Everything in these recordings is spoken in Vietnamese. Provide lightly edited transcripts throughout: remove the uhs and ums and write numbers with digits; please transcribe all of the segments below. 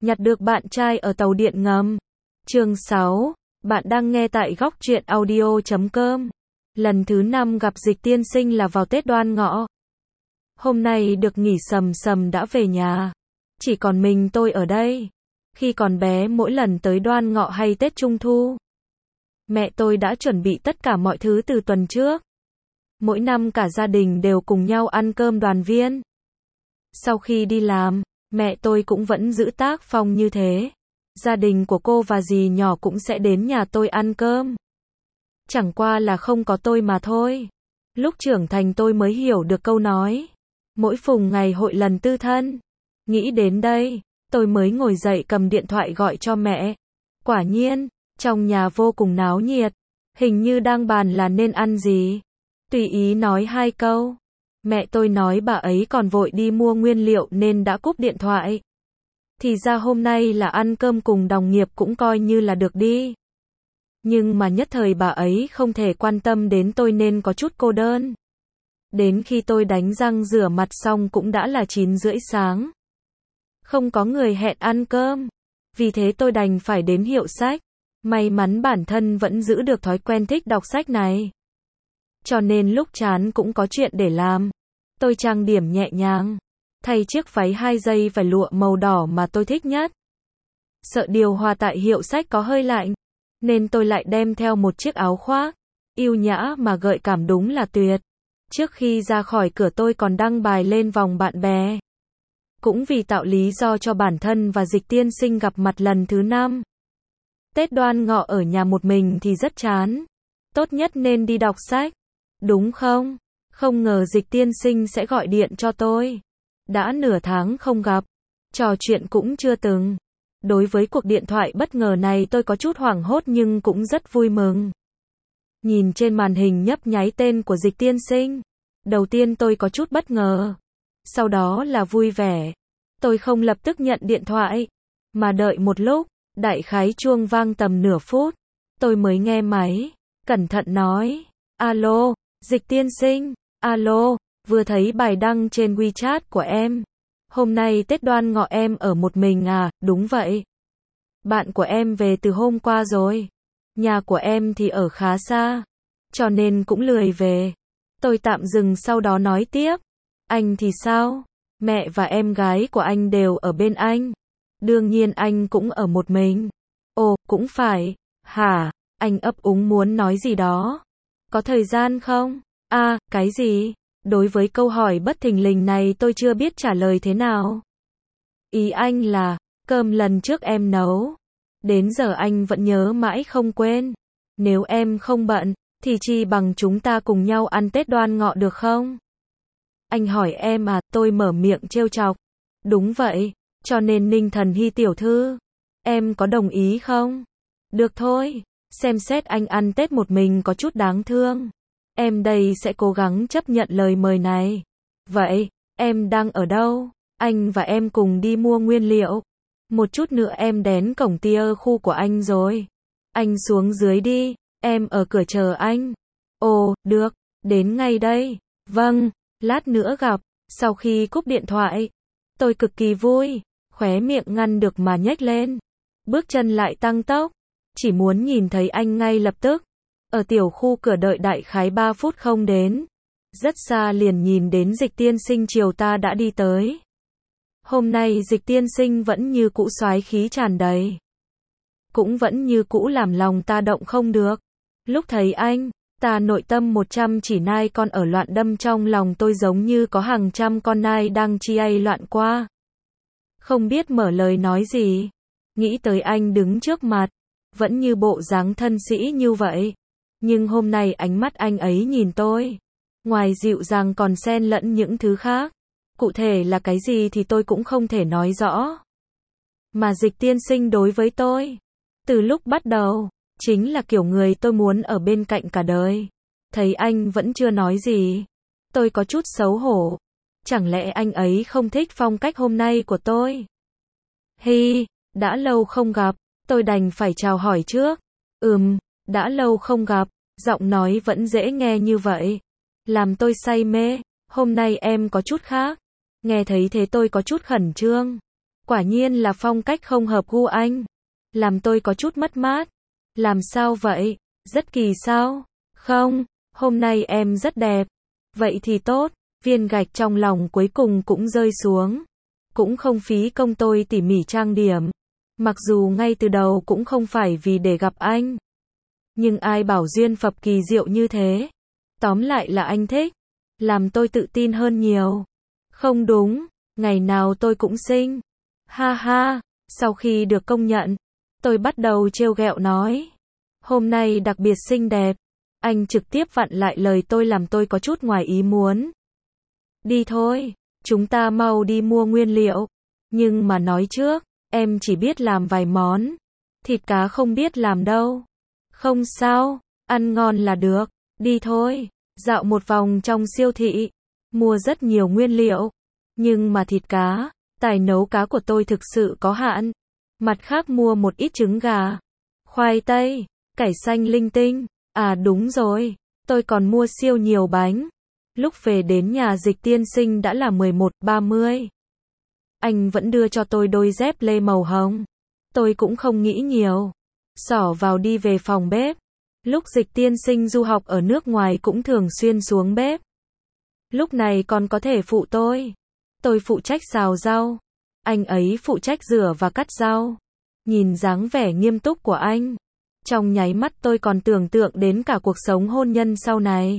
Nhặt được bạn trai ở tàu điện ngầm. Chương 6. Bạn đang nghe tại góc truyện audio.com. Lần thứ 5 gặp Dịch tiên sinh là vào Tết Đoan Ngọ. Hôm nay được nghỉ sầm sầm đã về nhà. Chỉ còn mình tôi ở đây. Khi còn bé mỗi lần tới Đoan Ngọ hay Tết Trung Thu, mẹ tôi đã chuẩn bị tất cả mọi thứ từ tuần trước. Mỗi năm cả gia đình đều cùng nhau ăn cơm đoàn viên. Sau khi đi làm, mẹ tôi cũng vẫn giữ tác phong như thế. Gia đình của cô và dì nhỏ cũng sẽ đến nhà tôi ăn cơm. Chẳng qua là không có tôi mà thôi. Lúc trưởng thành tôi mới hiểu được câu nói. Mỗi phùng ngày hội lần tư thân. Nghĩ đến đây, tôi mới ngồi dậy cầm điện thoại gọi cho mẹ. Quả nhiên, trong nhà vô cùng náo nhiệt. Hình như đang bàn là nên ăn gì. Tùy ý nói 2 câu. Mẹ tôi nói bà ấy còn vội đi mua nguyên liệu nên đã cúp điện thoại. Thì ra hôm nay là ăn cơm cùng đồng nghiệp cũng coi như là được đi. Nhưng mà nhất thời bà ấy không thể quan tâm đến tôi nên có chút cô đơn. Đến khi tôi đánh răng rửa mặt xong cũng đã là 9:30 sáng. Không có người hẹn ăn cơm. Vì thế tôi đành phải đến hiệu sách. May mắn bản thân vẫn giữ được thói quen thích đọc sách này. Cho nên lúc chán cũng có chuyện để làm. Tôi trang điểm nhẹ nhàng. Thay chiếc váy 2 dây vải lụa màu đỏ mà tôi thích nhất. Sợ điều hòa tại hiệu sách có hơi lạnh. Nên tôi lại đem theo một chiếc áo khoác. Yêu nhã mà gợi cảm đúng là tuyệt. Trước khi ra khỏi cửa tôi còn đăng bài lên vòng bạn bè. Cũng vì tạo lý do cho bản thân và Dịch tiên sinh gặp mặt lần thứ 5. Tết Đoan Ngọ ở nhà một mình thì rất chán. Tốt nhất nên đi đọc sách. Đúng không? Không ngờ Dịch tiên sinh sẽ gọi điện cho tôi. Đã nửa tháng không gặp. Trò chuyện cũng chưa từng. Đối với cuộc điện thoại bất ngờ này tôi có chút hoảng hốt nhưng cũng rất vui mừng. Nhìn trên màn hình nhấp nháy tên của Dịch tiên sinh. Đầu tiên tôi có chút bất ngờ. Sau đó là vui vẻ. Tôi không lập tức nhận điện thoại. Mà đợi một lúc. Đại khái chuông vang tầm nửa phút. Tôi mới nghe máy. Cẩn thận nói. Alo, Dịch tiên sinh. Alo, vừa thấy bài đăng trên WeChat của em. Hôm nay Tết Đoan Ngọ em ở một mình à? Đúng vậy. Bạn của em về từ hôm qua rồi. Nhà của em thì ở khá xa. Cho nên cũng lười về. Tôi tạm dừng sau đó nói tiếp. Anh thì sao? Mẹ và em gái của anh đều ở bên anh. Đương nhiên anh cũng ở một mình. Ồ, cũng phải. Hả? Anh ấp úng muốn nói gì đó. Có thời gian không? À, cái gì? Đối với câu hỏi bất thình lình này tôi chưa biết trả lời thế nào. Ý anh là, cơm lần trước em nấu. Đến giờ anh vẫn nhớ mãi không quên. Nếu em không bận, thì chi bằng chúng ta cùng nhau ăn Tết Đoan Ngọ được không? Anh hỏi em à, tôi mở miệng trêu chọc. Đúng vậy, cho nên Ninh Thần Hy tiểu thư. Em có đồng ý không? Được thôi, xem xét anh ăn Tết một mình có chút đáng thương. Em đây sẽ cố gắng chấp nhận lời mời này. Vậy, em đang ở đâu? Anh và em cùng đi mua nguyên liệu. Một chút nữa em đến cổng tia khu của anh rồi. Anh xuống dưới đi, em ở cửa chờ anh. Ồ, được, đến ngay đây. Vâng, lát nữa gặp. Sau khi cúp điện thoại, tôi cực kỳ vui, khóe miệng ngăn được mà nhếch lên. Bước chân lại tăng tốc, chỉ muốn nhìn thấy anh ngay lập tức. Ở tiểu khu cửa đợi đại khái 3 phút không đến. Rất xa liền nhìn đến Dịch tiên sinh chiều ta đã đi tới. Hôm nay Dịch tiên sinh vẫn như cũ soái khí tràn đầy. Cũng vẫn như cũ làm lòng ta động không được. Lúc thấy anh, ta nội tâm 100 chỉ nai con ở loạn đâm trong lòng tôi giống như có hàng trăm con nai đang chia loạn qua. Không biết mở lời nói gì. Nghĩ tới anh đứng trước mặt. Vẫn như bộ dáng thân sĩ như vậy. Nhưng hôm nay ánh mắt anh ấy nhìn tôi. Ngoài dịu dàng còn xen lẫn những thứ khác. Cụ thể là cái gì thì tôi cũng không thể nói rõ. Mà Dịch tiên sinh đối với tôi. Từ lúc bắt đầu. Chính là kiểu người tôi muốn ở bên cạnh cả đời. Thấy anh vẫn chưa nói gì. Tôi có chút xấu hổ. Chẳng lẽ anh ấy không thích phong cách hôm nay của tôi? Hi, đã lâu không gặp. Tôi đành phải chào hỏi trước. Đã lâu không gặp. Giọng nói vẫn dễ nghe như vậy. Làm tôi say mê. Hôm nay em có chút khác. Nghe thấy thế tôi có chút khẩn trương. Quả nhiên là phong cách không hợp gu anh. Làm tôi có chút mất mát. Làm sao vậy? Rất kỳ sao? Không, hôm nay em rất đẹp. Vậy thì tốt, viên gạch trong lòng cuối cùng cũng rơi xuống. Cũng không phí công tôi tỉ mỉ trang điểm. Mặc dù ngay từ đầu cũng không phải vì để gặp anh. Nhưng ai bảo duyên phận kỳ diệu như thế. Tóm lại là anh thích. Làm tôi tự tin hơn nhiều. Không đúng, ngày nào tôi cũng xinh. Ha ha, sau khi được công nhận, tôi bắt đầu trêu ghẹo nói. Hôm nay đặc biệt xinh đẹp. Anh trực tiếp vặn lại lời tôi làm tôi có chút ngoài ý muốn. Đi thôi, chúng ta mau đi mua nguyên liệu. Nhưng mà nói trước, em chỉ biết làm vài món. Thịt cá không biết làm đâu. Không sao, ăn ngon là được. Đi thôi, dạo một vòng trong siêu thị. Mua rất nhiều nguyên liệu. Nhưng mà thịt cá, tài nấu cá của tôi thực sự có hạn. Mặt khác mua một ít trứng gà, khoai tây, cải xanh linh tinh. À đúng rồi, tôi còn mua siêu nhiều bánh. Lúc về đến nhà Dịch tiên sinh đã là 11:30. Anh vẫn đưa cho tôi đôi dép lê màu hồng. Tôi cũng không nghĩ nhiều. Xỏ vào đi về phòng bếp. Lúc Dịch tiên sinh du học ở nước ngoài cũng thường xuyên xuống bếp. Lúc này còn có thể phụ tôi. Tôi phụ trách xào rau. Anh ấy phụ trách rửa và cắt rau. Nhìn dáng vẻ nghiêm túc của anh. Trong nháy mắt tôi còn tưởng tượng đến cả cuộc sống hôn nhân sau này.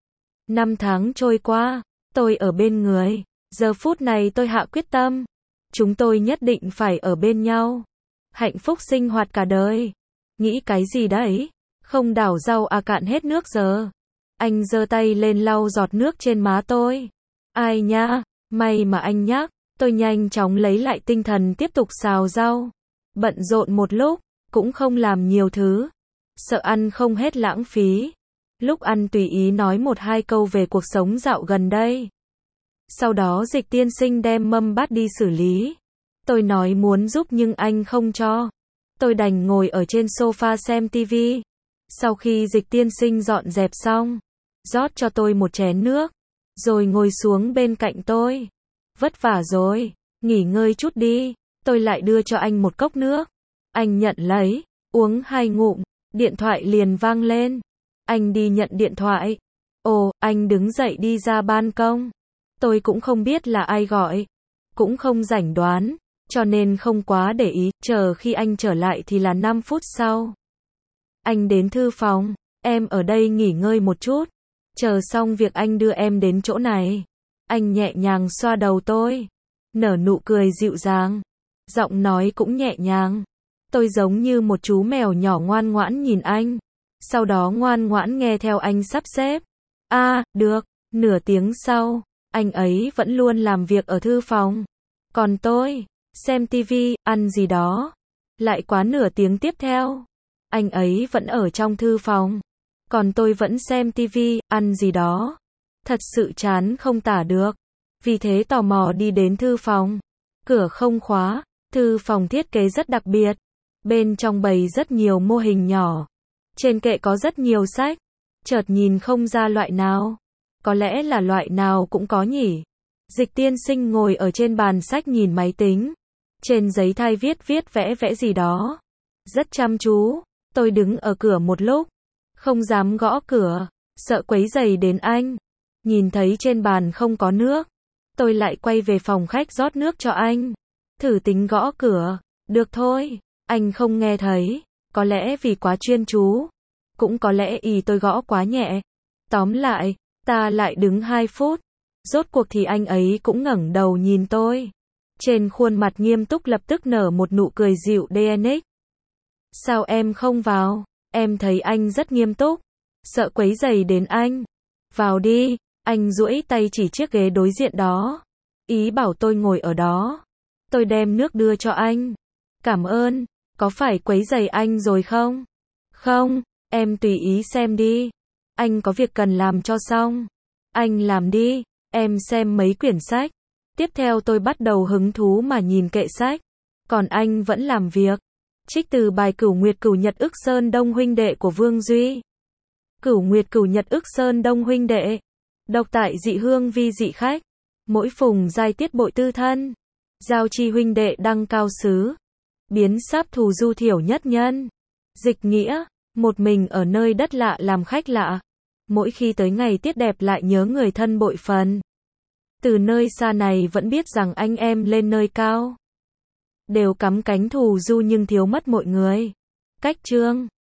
5 tháng trôi qua, tôi ở bên người. Giờ phút này tôi hạ quyết tâm. Chúng tôi nhất định phải ở bên nhau. Hạnh phúc sinh hoạt cả đời. Nghĩ cái gì đấy? Không đảo rau à cạn hết nước giờ. Anh giơ tay lên lau giọt nước trên má tôi. Ai nha, may mà anh nhắc. Tôi nhanh chóng lấy lại tinh thần tiếp tục xào rau. Bận rộn một lúc, cũng không làm nhiều thứ. Sợ ăn không hết lãng phí. Lúc ăn tùy ý nói 1-2 câu về cuộc sống dạo gần đây. Sau đó Dịch tiên sinh đem mâm bát đi xử lý. Tôi nói muốn giúp nhưng anh không cho. Tôi đành ngồi ở trên sofa xem tivi. Sau khi Dịch tiên sinh dọn dẹp xong, rót cho tôi một chén nước, rồi ngồi xuống bên cạnh tôi. Vất vả rồi, nghỉ ngơi chút đi. Tôi lại đưa cho anh một cốc nước. Anh nhận lấy, uống 2 ngụm, điện thoại liền vang lên. Anh đi nhận điện thoại. Ồ, anh đứng dậy đi ra ban công. Tôi cũng không biết là ai gọi. Cũng không rảnh đoán, cho nên không quá để ý. Chờ khi anh trở lại thì là 5 phút sau. Anh đến thư phòng. Em ở đây nghỉ ngơi một chút. Chờ xong việc anh đưa em đến chỗ này. Anh nhẹ nhàng xoa đầu tôi. Nở nụ cười dịu dàng. Giọng nói cũng nhẹ nhàng. Tôi giống như một chú mèo nhỏ ngoan ngoãn nhìn anh. Sau đó ngoan ngoãn nghe theo anh sắp xếp. Được. Nửa tiếng sau, anh ấy vẫn luôn làm việc ở thư phòng. Còn tôi, xem tivi, ăn gì đó. Lại quá nửa tiếng tiếp theo, anh ấy vẫn ở trong thư phòng. Còn tôi vẫn xem tivi, ăn gì đó. Thật sự chán không tả được. Vì thế tò mò đi đến thư phòng. Cửa không khóa, thư phòng thiết kế rất đặc biệt. Bên trong bày rất nhiều mô hình nhỏ. Trên kệ có rất nhiều sách. Chợt nhìn không ra loại nào. Có lẽ là loại nào cũng có nhỉ. Dịch tiên sinh ngồi ở trên bàn sách nhìn máy tính. Trên giấy thai viết vẽ vẽ gì đó. Rất chăm chú. Tôi đứng ở cửa một lúc. Không dám gõ cửa. Sợ quấy rầy đến anh. Nhìn thấy trên bàn không có nước. Tôi lại quay về phòng khách rót nước cho anh. Thử tính gõ cửa. Được thôi. Anh không nghe thấy. Có lẽ vì quá chuyên chú. Cũng có lẽ tôi gõ quá nhẹ. Tóm lại, ta lại đứng 2 phút. Rốt cuộc thì anh ấy cũng ngẩng đầu nhìn tôi. Trên khuôn mặt nghiêm túc lập tức nở một nụ cười dịu DNX. Sao em không vào? Em thấy anh rất nghiêm túc. Sợ quấy rầy đến anh. Vào đi. Anh duỗi tay chỉ chiếc ghế đối diện đó. Ý bảo tôi ngồi ở đó. Tôi đem nước đưa cho anh. Cảm ơn. Có phải quấy rầy anh rồi không? Không, em tùy ý xem đi. Anh có việc cần làm cho xong. Anh làm đi. Em xem mấy quyển sách. Tiếp theo tôi bắt đầu hứng thú mà nhìn kệ sách. Còn anh vẫn làm việc. Trích từ bài Cửu Nguyệt Cửu Nhật Ức Sơn Đông huynh đệ của Vương Duy. Cửu Nguyệt Cửu Nhật Ức Sơn Đông huynh đệ. Độc tại Dị Hương Vi Dị Khách. Mỗi phùng giai tiết bội tư thân. Giao chi huynh đệ đăng cao xứ. Biến sáp thù du thiểu nhất nhân. Dịch nghĩa, một mình ở nơi đất lạ làm khách lạ. Mỗi khi tới ngày tiết đẹp lại nhớ người thân bội phần. Từ nơi xa này vẫn biết rằng anh em lên nơi cao. Đều cắm cánh thù du nhưng thiếu mất mọi người. Cách chương